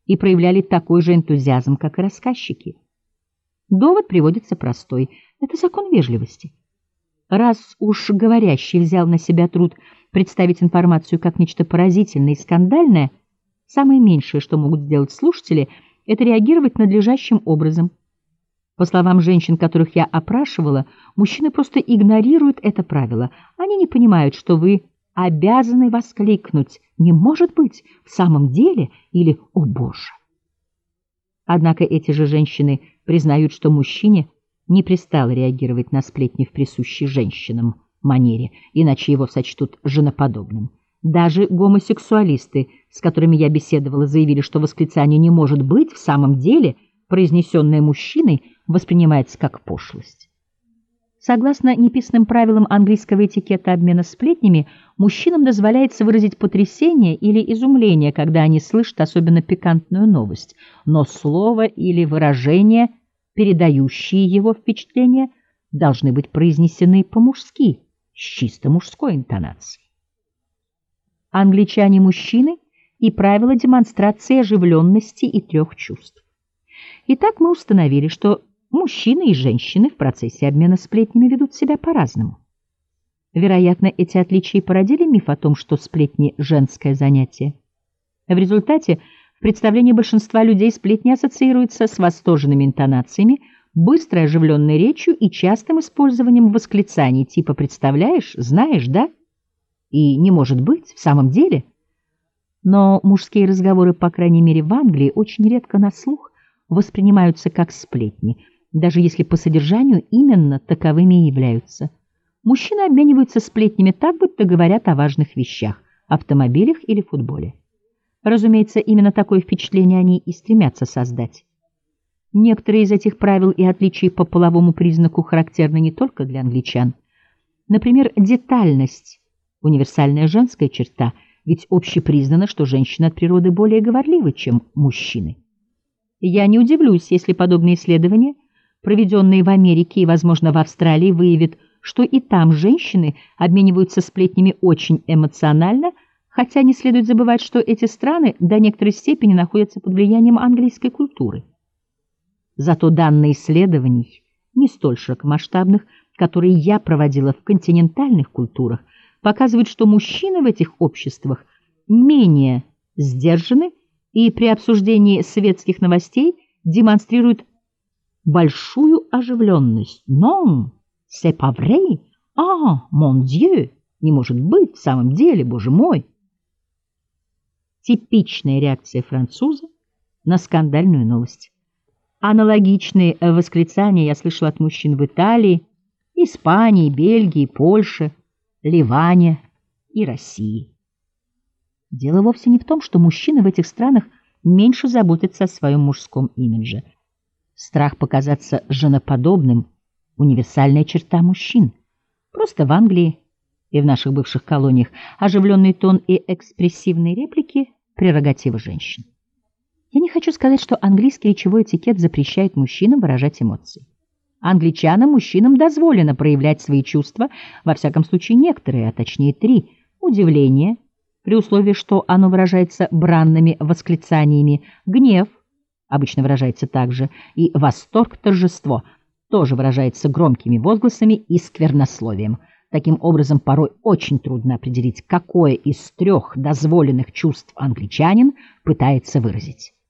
и проявляли такой же энтузиазм, как и рассказчики. Довод приводится простой. Это закон вежливости. Раз уж говорящий взял на себя труд представить информацию как нечто поразительное и скандальное, самое меньшее, что могут сделать слушатели, это реагировать надлежащим образом. По словам женщин, которых я опрашивала, мужчины просто игнорируют это правило. Они не понимают, что вы обязаны воскликнуть «не может быть, в самом деле» или «о боже». Однако эти же женщины признают, что мужчине не пристало реагировать на сплетни в присущей женщинам манере, иначе его сочтут женоподобным. Даже гомосексуалисты, с которыми я беседовала, заявили, что восклицание «не может быть» в самом деле, произнесенное мужчиной, воспринимается как пошлость. Согласно неписанным правилам английского этикета обмена сплетнями, мужчинам дозволяется выразить потрясение или изумление, когда они слышат особенно пикантную новость, но слово или выражение, передающие его впечатление, должны быть произнесены по-мужски, с чисто мужской интонацией. Англичане-мужчины и правила демонстрации оживленности и трех чувств. Итак, мы установили, что мужчины и женщины в процессе обмена сплетнями ведут себя по-разному. Вероятно, эти отличия породили миф о том, что сплетни – женское занятие. В результате в представлении большинства людей сплетни ассоциируются с восторженными интонациями, быстрой оживленной речью и частым использованием восклицаний типа «представляешь?», «знаешь, да?» и «не может быть, в самом деле?». Но мужские разговоры, по крайней мере в Англии, очень редко на слух воспринимаются как сплетни, даже если по содержанию именно таковыми и являются. Мужчины обмениваются сплетнями так, будто говорят о важных вещах, автомобилях или футболе. Разумеется, именно такое впечатление они и стремятся создать. Некоторые из этих правил и отличий по половому признаку характерны не только для англичан. Например, детальность – универсальная женская черта, ведь общепризнано, что женщины от природы более говорливы, чем мужчины. Я не удивлюсь, если подобные исследования, проведенные в Америке и, возможно, в Австралии, выявят, что и там женщины обмениваются сплетнями очень эмоционально, хотя не следует забывать, что эти страны до некоторой степени находятся под влиянием английской культуры. Зато данные исследований, не столь широкомасштабных, которые я проводила в континентальных культурах, показывают, что мужчины в этих обществах менее сдержаны и при обсуждении светских новостей демонстрируют большую оживленность. «Non, c'est pas vrai! Ah, mon Dieu! Не может быть, в самом деле, боже мой!» Типичная реакция француза на скандальную новость. Аналогичные восклицания я слышала от мужчин в Италии, Испании, Бельгии, Польше, Ливане и России. Дело вовсе не в том, что мужчины в этих странах меньше заботятся о своем мужском имидже. Страх показаться женоподобным – универсальная черта мужчин. Просто в Англии и в наших бывших колониях оживленный тон и экспрессивные реплики – прерогатива женщин. Я не хочу сказать, что английский речевой этикет запрещает мужчинам выражать эмоции. Англичанам, мужчинам дозволено проявлять свои чувства, во всяком случае некоторые, а точнее 3 – удивление, при условии, что оно выражается бранными восклицаниями, гнев, обычно выражается также, и восторг, торжество, тоже выражается громкими возгласами и сквернословием. Таким образом, порой очень трудно определить, какое из 3 дозволенных чувств англичанин пытается выразить.